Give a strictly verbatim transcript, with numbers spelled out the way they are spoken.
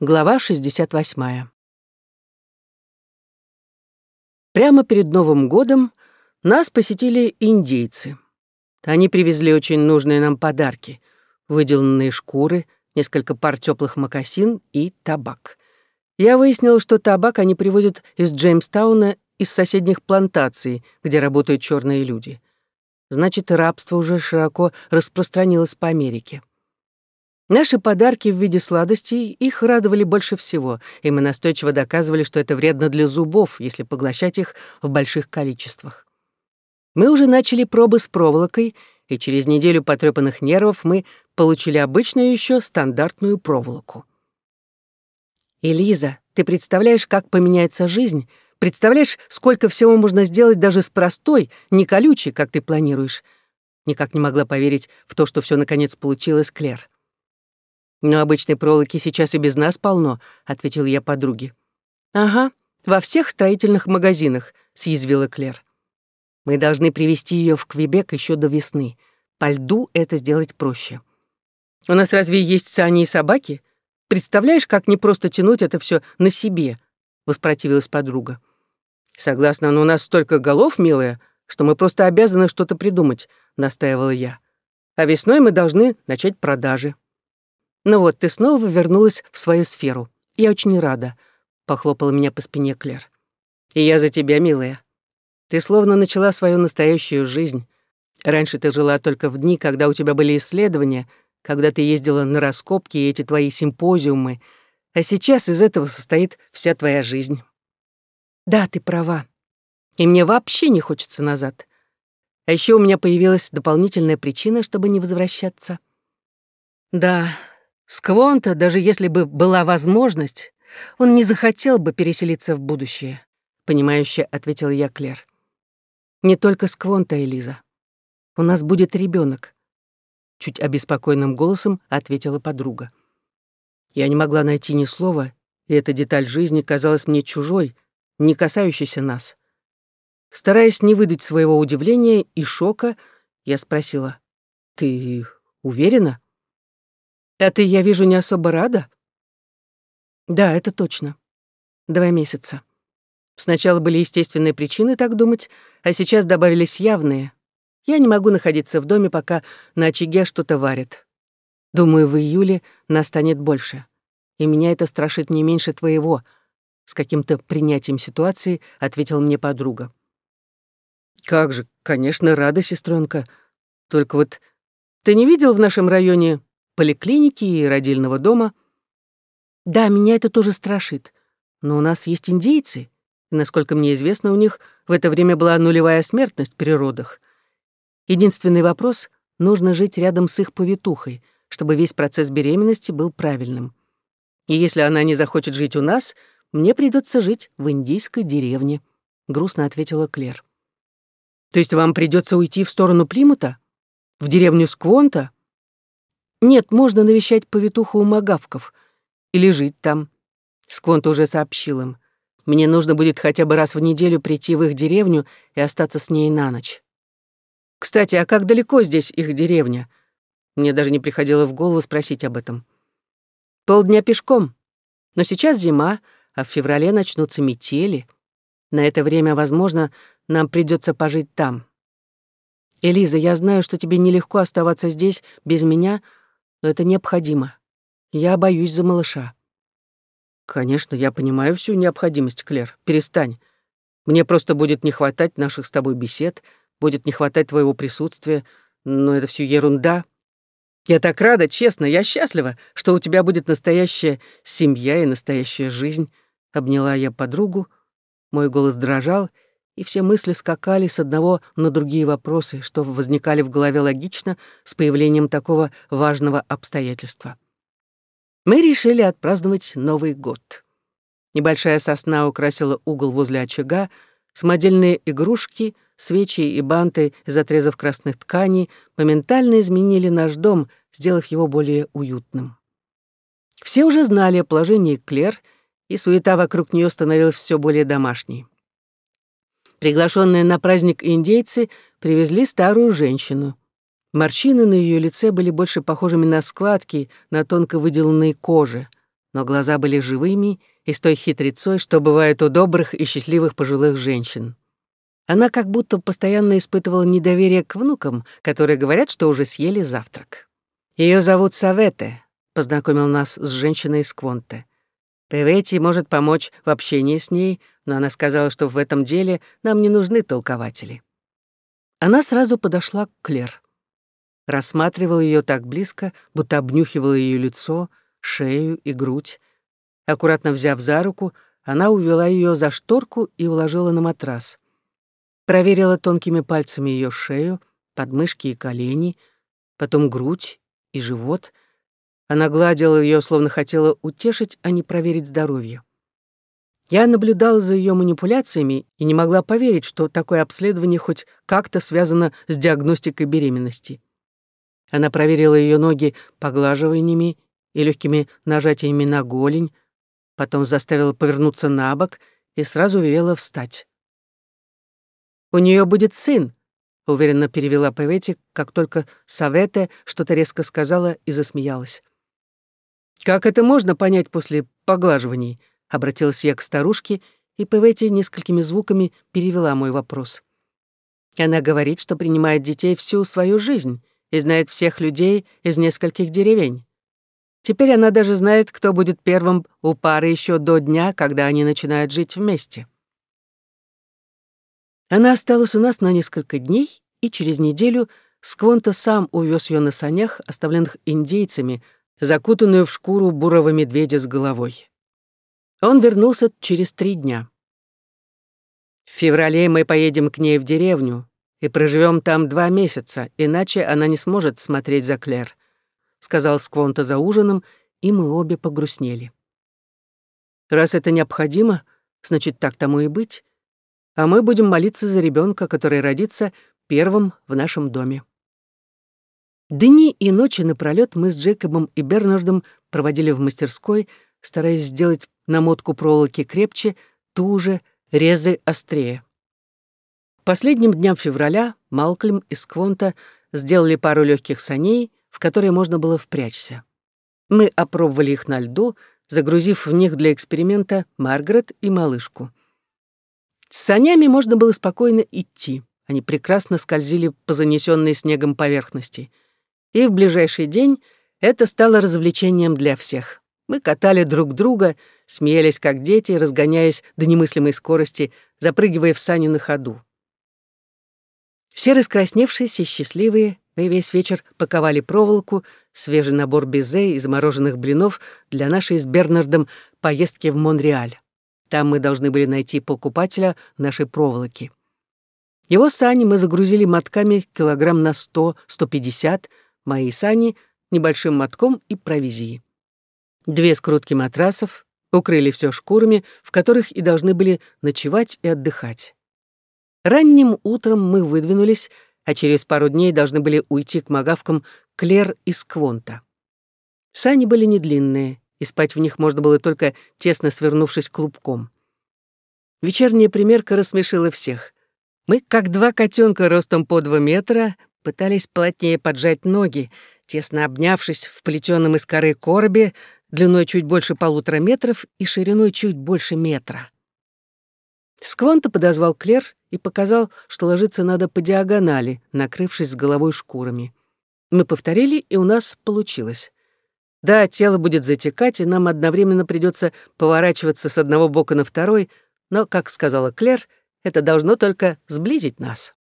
Глава шестьдесят восьмая. Прямо перед Новым годом нас посетили индейцы. Они привезли очень нужные нам подарки: выделанные шкуры, несколько пар теплых мокасин и табак. Я выяснила, что табак они привозят из Джеймстауна, из соседних плантаций, где работают черные люди. Значит, рабство уже широко распространилось по Америке. Наши подарки в виде сладостей их радовали больше всего, и мы настойчиво доказывали, что это вредно для зубов, если поглощать их в больших количествах. Мы уже начали пробы с проволокой, и через неделю потрепанных нервов мы получили обычную еще стандартную проволоку. «Элиза, ты представляешь, как поменяется жизнь? Представляешь, сколько всего можно сделать даже с простой, не колючей, как ты планируешь?» Никак не могла поверить в то, что все наконец получилось, Клэр. «Но обычной проволоки сейчас и без нас полно», — ответил я подруге. «Ага, во всех строительных магазинах», — съязвила Клэр. «Мы должны привезти ее в Квебек еще до весны. По льду это сделать проще. У нас разве есть сани и собаки? Представляешь, как непросто тянуть это все на себе?» — воспротивилась подруга. «Согласна, но у нас столько голов, милая, что мы просто обязаны что-то придумать», — настаивала я. «А весной мы должны начать продажи». «Ну вот, ты снова вернулась в свою сферу. Я очень рада», — похлопала меня по спине Клэр. «И я за тебя, милая. Ты словно начала свою настоящую жизнь. Раньше ты жила только в дни, когда у тебя были исследования, когда ты ездила на раскопки и эти твои симпозиумы, а сейчас из этого состоит вся твоя жизнь». «Да, ты права. И мне вообще не хочется назад. А еще у меня появилась дополнительная причина, чтобы не возвращаться. Да, Сквонта, даже если бы была возможность, он не захотел бы переселиться в будущее», — понимающе ответила я Клэр. «Не только Сквонта, Элиза. У нас будет ребенок», — чуть обеспокоенным голосом ответила подруга. Я не могла найти ни слова, и эта деталь жизни казалась мне чужой, не касающейся нас. Стараясь не выдать своего удивления и шока, я спросила: «Ты уверена? А ты, я вижу, не особо рада?» «Да, это точно. Два месяца. Сначала были естественные причины так думать, а сейчас добавились явные. Я не могу находиться в доме, пока на очаге что-то варят. Думаю, в июле нас станет больше. И меня это страшит не меньше твоего», — с каким-то принятием ситуации ответила мне подруга. «Как же, конечно, рада, сестренка. Только вот ты не видел в нашем районе поликлиники и родильного дома?» «Да, меня это тоже страшит. Но у нас есть индейцы, и, насколько мне известно, у них в это время была нулевая смертность при родах. Единственный вопрос — нужно жить рядом с их повитухой, чтобы весь процесс беременности был правильным. И если она не захочет жить у нас, мне придется жить в индийской деревне», — грустно ответила Клэр. «То есть вам придется уйти в сторону Плимута? В деревню Сквонта?» «Нет, можно навещать повитуху у магавков или жить там. Сквонта уже сообщил им. Мне нужно будет хотя бы раз в неделю прийти в их деревню и остаться с ней на ночь. Кстати, а как далеко здесь их деревня? Мне даже не приходило в голову спросить об этом. Полдня пешком. Но сейчас зима, а в феврале начнутся метели. На это время, возможно, нам придется пожить там. Элиза, я знаю, что тебе нелегко оставаться здесь без меня, но это необходимо. Я боюсь за малыша». «Конечно, я понимаю всю необходимость, Клэр. Перестань. Мне просто будет не хватать наших с тобой бесед, будет не хватать твоего присутствия, но это все ерунда. Я так рада, честно, я счастлива, что у тебя будет настоящая семья и настоящая жизнь», — обняла я подругу. Мой голос дрожал, и все мысли скакали с одного на другие вопросы, что возникали в голове логично с появлением такого важного обстоятельства. Мы решили отпраздновать Новый год. Небольшая сосна украсила угол возле очага, самодельные игрушки, свечи и банты из отрезов красных тканей моментально изменили наш дом, сделав его более уютным. Все уже знали о положении Клэр, и суета вокруг нее становилась все более домашней. Приглашенные на праздник индейцы привезли старую женщину. Морщины на ее лице были больше похожими на складки на тонко выделанной коже. но глаза были живыми и с той хитрецой, что бывает у добрых и счастливых пожилых женщин. Она как будто постоянно испытывала недоверие к внукам, которые говорят, что уже съели завтрак. Ее зовут Савете, познакомил нас с женщиной из Квонте. Певети может помочь в общении с ней, но она сказала, что в этом деле нам не нужны толкователи. Она сразу подошла к Клер. Рассматривала ее так близко, будто обнюхивала ее лицо, шею и грудь. Аккуратно взяв за руку, она увела ее за шторку и уложила на матрас. Проверила тонкими пальцами ее шею, подмышки и колени, потом грудь и живот. Она гладила ее, словно хотела утешить, а не проверить здоровье. Я наблюдала за ее манипуляциями и не могла поверить, что такое обследование хоть как-то связано с диагностикой беременности. Она проверила ее ноги поглаживаниями и легкими нажатиями на голень, потом заставила повернуться на бок и сразу велела встать. «У нее будет сын», — уверенно перевела Певети, как только Савете что-то резко сказала и засмеялась. «Как это можно понять после поглаживаний?» — обратилась я к старушке, и Певети несколькими звуками перевела мой вопрос. «Она говорит, что принимает детей всю свою жизнь и знает всех людей из нескольких деревень. Теперь она даже знает, кто будет первым у пары еще до дня, когда они начинают жить вместе». Она осталась у нас на несколько дней, и через неделю Сквонта сам увез ее на санях, оставленных индейцами, закутанную в шкуру бурого медведя с головой. Он вернулся через три дня. «В феврале мы поедем к ней в деревню и проживем там два месяца, иначе она не сможет смотреть за Клер», — сказал Сквонта за ужином, и мы обе погрустнели. «Раз это необходимо, значит, так тому и быть, а мы будем молиться за ребенка, который родится первым в нашем доме». Дни и ночи напролёт мы с Джейкобом и Бернардом проводили в мастерской, стараясь сделать намотку проволоки крепче, туже, резы острее. К последним дням февраля Малкольм и Сквонта сделали пару легких саней, в которые можно было впрячься. Мы опробовали их на льду, загрузив в них для эксперимента Маргарет и малышку. С санями можно было спокойно идти. Они прекрасно скользили по занесенной снегом поверхности. И в ближайший день это стало развлечением для всех. Мы катали друг друга, смеялись как дети, разгоняясь до немыслимой скорости, запрыгивая в сани на ходу. Все раскрасневшиеся и счастливые, мы весь вечер паковали проволоку, свежий набор безе и замороженных блинов для нашей с Бернардом поездки в Монреаль. Там мы должны были найти покупателя нашей проволоки. Его сани мы загрузили мотками килограмм на сто — сто пятьдесят, мои сани — небольшим мотком и провизией. Две скрутки матрасов, укрыли все шкурами, в которых и должны были ночевать и отдыхать. Ранним утром мы выдвинулись, а через пару дней должны были уйти к магавкам Клер и Сквонта. Сани были недлинные, и спать в них можно было только тесно свернувшись клубком. Вечерняя примерка рассмешила всех. Мы, как два котенка ростом по два метра, пытались плотнее поджать ноги, тесно обнявшись в плетеном из коры коробе, длиной чуть больше полутора метров и шириной чуть больше метра. Сквонта подозвал Клер и показал, что ложиться надо по диагонали, накрывшись с головой шкурами. Мы повторили, и у нас получилось. Да, тело будет затекать, и нам одновременно придется поворачиваться с одного бока на второй, но, как сказала Клер, это должно только сблизить нас.